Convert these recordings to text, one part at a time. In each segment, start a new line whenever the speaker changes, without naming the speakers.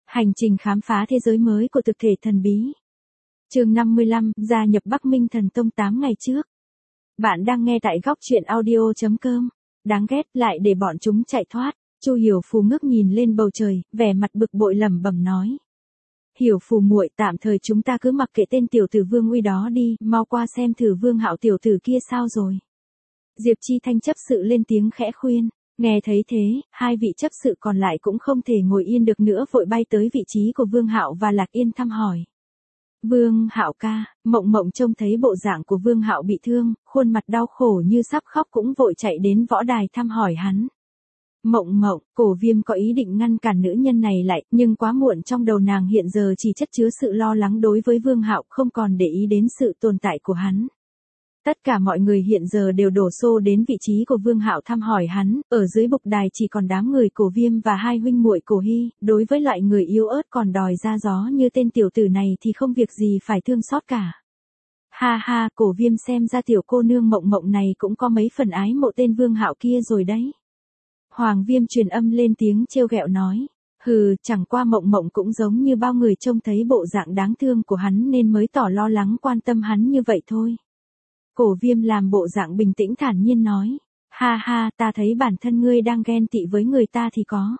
Hành trình khám phá thế giới mới của thực thể thần bí. Chương 55, gia nhập Bắc Minh Thần Tông 8 ngày trước. Bạn đang nghe tại góc truyện audio.com. Đáng ghét, lại để bọn chúng chạy thoát. Chu Hiểu Phù ngước nhìn lên bầu trời, vẻ mặt bực bội lẩm bẩm nói. Hiểu Phù muội, tạm thời chúng ta cứ mặc kệ tên tiểu tử Vương Uy đó đi, mau qua xem thử Vương Hạo tiểu tử kia sao rồi. Diệp Chi Thanh chấp sự lên tiếng khẽ khuyên. Nghe thấy thế, hai vị chấp sự còn lại cũng không thể ngồi yên được nữa, vội bay tới vị trí của Vương Hạo và Lạc Yên thăm hỏi. Vương Hạo ca. Mộng Mộng trông thấy bộ dạng của Vương Hạo bị thương, khuôn mặt đau khổ như sắp khóc cũng vội chạy đến võ đài thăm hỏi hắn. Mộng Mộng, Cổ Viêm có ý định ngăn cản nữ nhân này lại, nhưng quá muộn, trong đầu nàng hiện giờ chỉ chất chứa sự lo lắng đối với Vương Hạo, không còn để ý đến sự tồn tại của hắn. Tất cả mọi người hiện giờ đều đổ xô đến vị trí của Vương Hạo thăm hỏi hắn, ở dưới bục đài chỉ còn đám người Cổ Viêm và hai huynh muội Cổ Hy, đối với loại người yếu ớt còn đòi ra gió như tên tiểu tử này thì không việc gì phải thương xót cả. Ha ha, Cổ Viêm xem ra tiểu cô nương Mộng Mộng này cũng có mấy phần ái mộ tên Vương Hạo kia rồi đấy. Hoàng Viêm truyền âm lên tiếng trêu ghẹo nói. Hừ, chẳng qua Mộng Mộng cũng giống như bao người trông thấy bộ dạng đáng thương của hắn nên mới tỏ lo lắng quan tâm hắn như vậy thôi. Cổ Viêm làm bộ dạng bình tĩnh thản nhiên nói. Ha ha, ta thấy bản thân ngươi đang ghen tị với người ta thì có.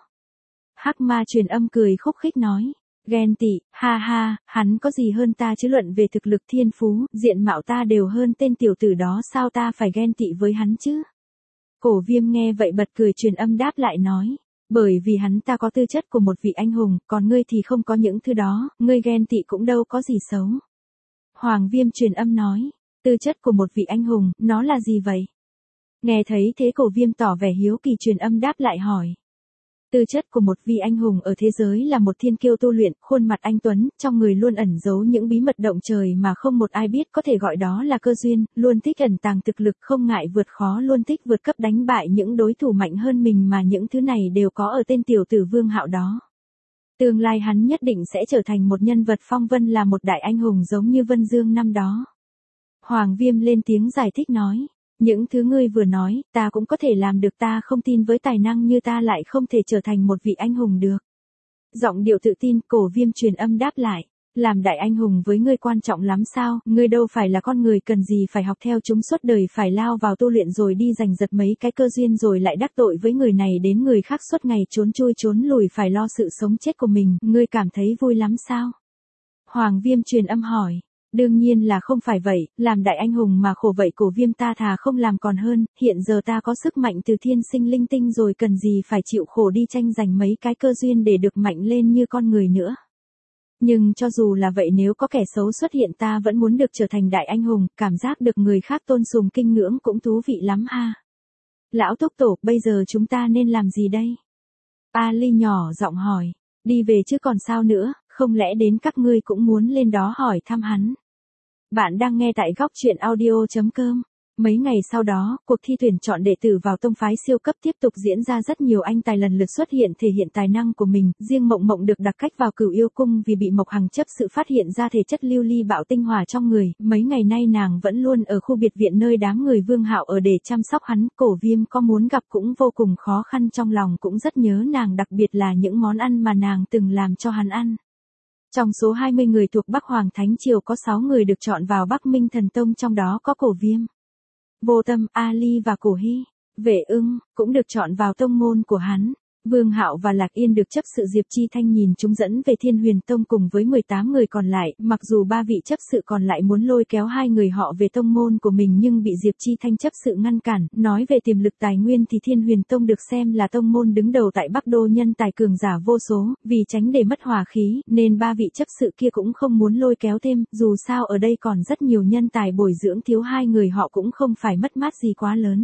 Hắc Ma truyền âm cười khúc khích nói. Ghen tị, ha ha, hắn có gì hơn ta chứ, luận về thực lực thiên phú, diện mạo ta đều hơn tên tiểu tử đó, sao ta phải ghen tị với hắn chứ? Cổ Viêm nghe vậy bật cười truyền âm đáp lại nói. Bởi vì hắn ta có tư chất của một vị anh hùng, còn ngươi thì không có những thứ đó, ngươi ghen tị cũng đâu có gì xấu. Hoàng Viêm truyền âm nói. Tư chất của một vị anh hùng, nó là gì vậy? Nghe thấy thế Cổ Viêm tỏ vẻ hiếu kỳ truyền âm đáp lại hỏi. Tư chất của một vị anh hùng ở thế giới là một thiên kiêu tu luyện, khuôn mặt anh tuấn, trong người luôn ẩn giấu những bí mật động trời mà không một ai biết, có thể gọi đó là cơ duyên, luôn thích ẩn tàng thực lực, không ngại vượt khó, luôn thích vượt cấp đánh bại những đối thủ mạnh hơn mình, mà những thứ này đều có ở tên tiểu tử Vương Hạo đó. Tương lai hắn nhất định sẽ trở thành một nhân vật phong vân, là một đại anh hùng giống như Vân Dương năm đó. Hoàng Viêm lên tiếng giải thích nói. Những thứ ngươi vừa nói, ta cũng có thể làm được, ta không tin với tài năng như ta lại không thể trở thành một vị anh hùng được. Giọng điệu tự tin, Cổ Viêm truyền âm đáp lại. Làm đại anh hùng với ngươi quan trọng lắm sao, ngươi đâu phải là con người cần gì phải học theo chúng suốt đời, phải lao vào tu luyện rồi đi giành giật mấy cái cơ duyên rồi lại đắc tội với người này đến người khác suốt ngày trốn chui trốn lùi, phải lo sự sống chết của mình, ngươi cảm thấy vui lắm sao? Hoàng Viêm truyền âm hỏi. Đương nhiên là không phải vậy, làm đại anh hùng mà khổ vậy Cổ Viêm, ta thà không làm còn hơn, hiện giờ ta có sức mạnh từ thiên sinh linh tinh rồi, cần gì phải chịu khổ đi tranh giành mấy cái cơ duyên để được mạnh lên như con người nữa. Nhưng cho dù là vậy, nếu có kẻ xấu xuất hiện ta vẫn muốn được trở thành đại anh hùng, cảm giác được người khác tôn sùng kinh ngưỡng cũng thú vị lắm ha. Lão Túc Tổ, bây giờ chúng ta nên làm gì đây? Ali nhỏ giọng hỏi. Đi về chứ còn sao nữa, không lẽ đến các ngươi cũng muốn lên đó hỏi thăm hắn? Bạn đang nghe tại góc truyện audio.com. Mấy ngày sau đó, cuộc thi tuyển chọn đệ tử vào tông phái siêu cấp tiếp tục diễn ra, rất nhiều anh tài lần lượt xuất hiện thể hiện tài năng của mình, riêng Mộng Mộng được đặc cách vào Cửu Yêu Cung vì bị Mộc Hằng chấp sự phát hiện ra thể chất lưu ly bạo tinh hỏa trong người, mấy ngày nay nàng vẫn luôn ở khu biệt viện nơi đám người Vương Hạo ở để chăm sóc hắn, Cổ Viêm có muốn gặp cũng vô cùng khó khăn, trong lòng cũng rất nhớ nàng, đặc biệt là những món ăn mà nàng từng làm cho hắn ăn. Trong số 20 người thuộc Bắc Hoàng Thánh Triều có 6 người được chọn vào Bắc Minh Thần Tông, trong đó có Cổ Viêm, Vô Tâm, Ali và Cổ Hy. Vệ Ưng cũng được chọn vào tông môn của hắn. Vương Hạo và Lạc Yên được chấp sự Diệp Chi Thanh nhìn chúng dẫn về Thiên Huyền Tông cùng với 18 người còn lại, mặc dù 3 vị chấp sự còn lại muốn lôi kéo 2 người họ về tông môn của mình nhưng bị Diệp Chi Thanh chấp sự ngăn cản, nói về tiềm lực tài nguyên thì Thiên Huyền Tông được xem là tông môn đứng đầu tại Bắc Đô, nhân tài cường giả vô số, vì tránh để mất hòa khí, nên 3 vị chấp sự kia cũng không muốn lôi kéo thêm, dù sao ở đây còn rất nhiều nhân tài bồi dưỡng, thiếu 2 người họ cũng không phải mất mát gì quá lớn.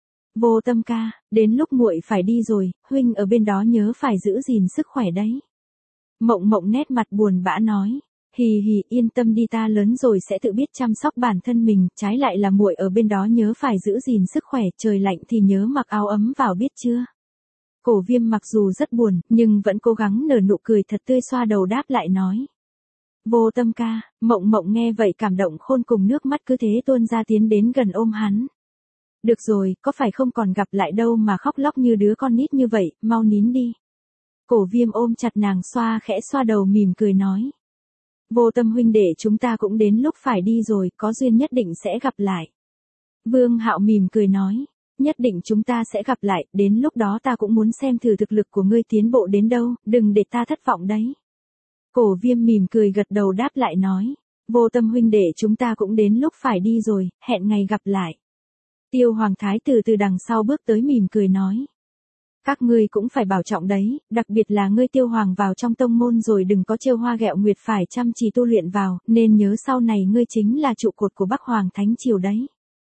Vô Tâm ca, đến lúc muội phải đi rồi, huynh ở bên đó nhớ phải giữ gìn sức khỏe đấy. Mộng Mộng nét mặt buồn bã nói. Hì hì, yên tâm đi, ta lớn rồi sẽ tự biết chăm sóc bản thân mình, trái lại là muội ở bên đó nhớ phải giữ gìn sức khỏe, trời lạnh thì nhớ mặc áo ấm vào biết chưa. Cổ Viêm mặc dù rất buồn, nhưng vẫn cố gắng nở nụ cười thật tươi, xoa đầu đáp lại nói. Vô Tâm ca. Mộng Mộng nghe vậy cảm động khôn cùng, nước mắt cứ thế tuôn ra, tiến đến gần ôm hắn. Được rồi, có phải không còn gặp lại đâu mà khóc lóc như đứa con nít như vậy, mau nín đi. Cổ Viêm ôm chặt nàng khẽ xoa đầu mỉm cười nói. Vô Tâm huynh đệ chúng ta cũng đến lúc phải đi rồi, có duyên nhất định sẽ gặp lại. Vương Hạo mỉm cười nói. Nhất định chúng ta sẽ gặp lại, đến lúc đó ta cũng muốn xem thử thực lực của ngươi tiến bộ đến đâu, đừng để ta thất vọng đấy. Cổ Viêm mỉm cười gật đầu đáp lại nói. Vô Tâm huynh đệ chúng ta cũng đến lúc phải đi rồi, hẹn ngày gặp lại. Tiêu Hoàng Thái tử từ đằng sau bước tới mỉm cười nói. Các ngươi cũng phải bảo trọng đấy, đặc biệt là ngươi Tiêu Hoàng vào trong tông môn rồi đừng có trêu hoa ghẹo nguyệt, phải chăm chỉ tu luyện vào, nên nhớ sau này ngươi chính là trụ cột của Bắc Hoàng Thánh Triều đấy.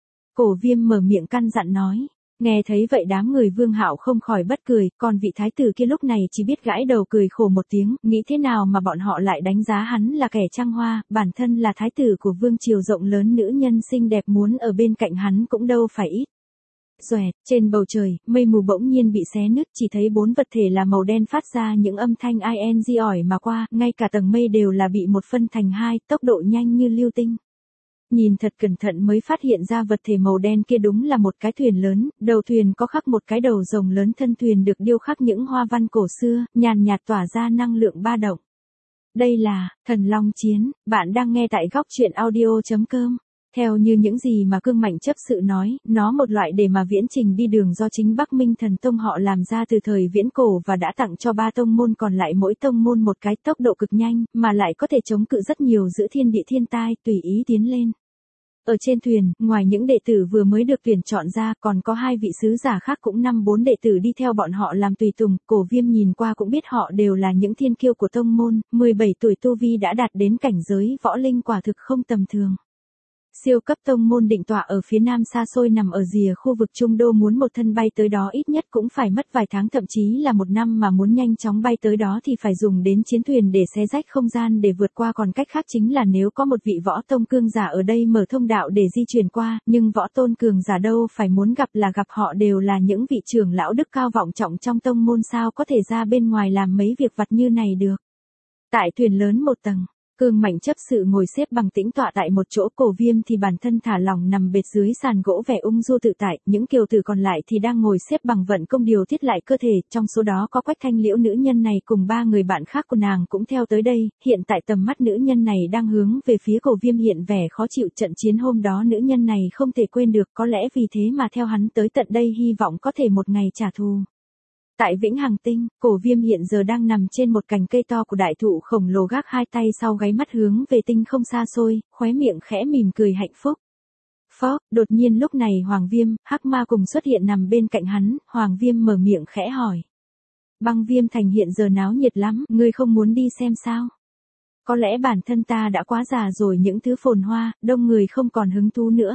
Cổ Viêm mở miệng căn dặn nói. Nghe thấy vậy đám người Vương Hạo không khỏi bất cười, còn vị thái tử kia lúc này chỉ biết gãi đầu cười khổ một tiếng, nghĩ thế nào mà bọn họ lại đánh giá hắn là kẻ trăng hoa, bản thân là thái tử của vương triều rộng lớn, nữ nhân xinh đẹp muốn ở bên cạnh hắn cũng đâu phải ít. Xoẹt, trên bầu trời, mây mù bỗng nhiên bị xé nứt, chỉ thấy 4 vật thể là màu đen phát ra những âm thanh ing ỏi mà qua, ngay cả tầng mây đều là bị một phân thành hai, tốc độ nhanh như lưu tinh. Nhìn thật cẩn thận mới phát hiện ra vật thể màu đen kia đúng là một cái thuyền lớn, đầu thuyền có khắc một cái đầu rồng lớn, thân thuyền được điêu khắc những hoa văn cổ xưa, nhàn nhạt tỏa ra năng lượng ba động. Đây là Thần Long Chiến, bạn đang nghe tại góc truyện audio.com. Theo như những gì mà Cương Mạnh chấp sự nói, nó một loại để mà viễn trình đi đường do chính Bắc Minh Thần Tông họ làm ra từ thời viễn cổ và đã tặng cho 3 tông môn còn lại, mỗi tông môn một cái, tốc độ cực nhanh, mà lại có thể chống cự rất nhiều giữa thiên địa thiên tai, tùy ý tiến lên. Ở trên thuyền, ngoài những đệ tử vừa mới được tuyển chọn ra, còn có 2 vị sứ giả khác cũng 5-4 đệ tử đi theo bọn họ làm tùy tùng. Cổ Viêm nhìn qua cũng biết họ đều là những thiên kiêu của tông môn, 17 tuổi tu vi đã đạt đến cảnh giới võ linh, quả thực không tầm thường. Siêu cấp tông môn định tọa ở phía nam xa xôi nằm ở rìa khu vực Trung Đô, muốn một thân bay tới đó ít nhất cũng phải mất vài tháng, thậm chí là 1 năm, mà muốn nhanh chóng bay tới đó thì phải dùng đến chiến thuyền để xé rách không gian để vượt qua, còn cách khác chính là nếu có một vị võ tông cường giả ở đây mở thông đạo để di chuyển qua, nhưng võ tôn cường giả đâu phải muốn gặp là gặp, họ đều là những vị trưởng lão đức cao vọng trọng trong tông môn, sao có thể ra bên ngoài làm mấy việc vặt như này được. Tại thuyền lớn 1 tầng, Cương Mạnh chấp sự ngồi xếp bằng tĩnh tọa tại một chỗ, Cổ Viêm thì bản thân thả lỏng nằm bệt dưới sàn gỗ vẻ ung du tự tại, những kiều tử còn lại thì đang ngồi xếp bằng vận công điều tiết lại cơ thể, trong số đó có Quách Thanh Liễu, nữ nhân này cùng 3 người bạn khác của nàng cũng theo tới đây, hiện tại tầm mắt nữ nhân này đang hướng về phía Cổ Viêm, hiện vẻ khó chịu, trận chiến hôm đó nữ nhân này không thể quên được, có lẽ vì thế mà theo hắn tới tận đây, hy vọng có thể một ngày trả thù. Tại Vĩnh Hằng Tinh, Cổ Viêm hiện giờ đang nằm trên một cành cây to của đại thụ khổng lồ, gác 2 tay sau gáy, mắt hướng về tinh không xa xôi, khóe miệng khẽ mỉm cười hạnh phúc. Phó, đột nhiên lúc này Hoàng Viêm, Hắc Ma cùng xuất hiện nằm bên cạnh hắn, Hoàng Viêm mở miệng khẽ hỏi. Băng Viêm thành hiện giờ náo nhiệt lắm, ngươi không muốn đi xem sao? Có lẽ bản thân ta đã quá già rồi, những thứ phồn hoa, đông người không còn hứng thú nữa.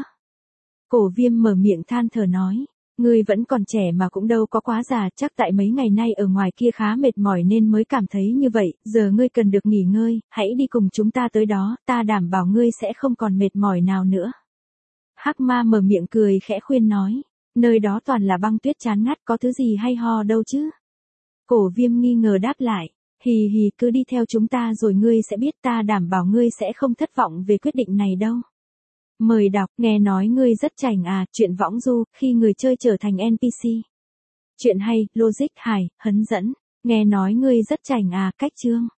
Cổ Viêm mở miệng than thở nói. Ngươi vẫn còn trẻ mà cũng đâu có quá già, chắc tại mấy ngày nay ở ngoài kia khá mệt mỏi nên mới cảm thấy như vậy, giờ ngươi cần được nghỉ ngơi, hãy đi cùng chúng ta tới đó, ta đảm bảo ngươi sẽ không còn mệt mỏi nào nữa. Hắc Ma mở miệng cười khẽ khuyên nói, nơi đó toàn là băng tuyết chán ngắt, có thứ gì hay ho đâu chứ. Cổ Viêm nghi ngờ đáp lại, hì hì, cứ đi theo chúng ta rồi ngươi sẽ biết, ta đảm bảo ngươi sẽ không thất vọng về quyết định này đâu. Mời đọc, nghe nói ngươi rất chảnh à, truyện võng du, khi người chơi trở thành NPC. Chuyện hay, logic hài, hấn dẫn, nghe nói ngươi rất chảnh à, cách chương.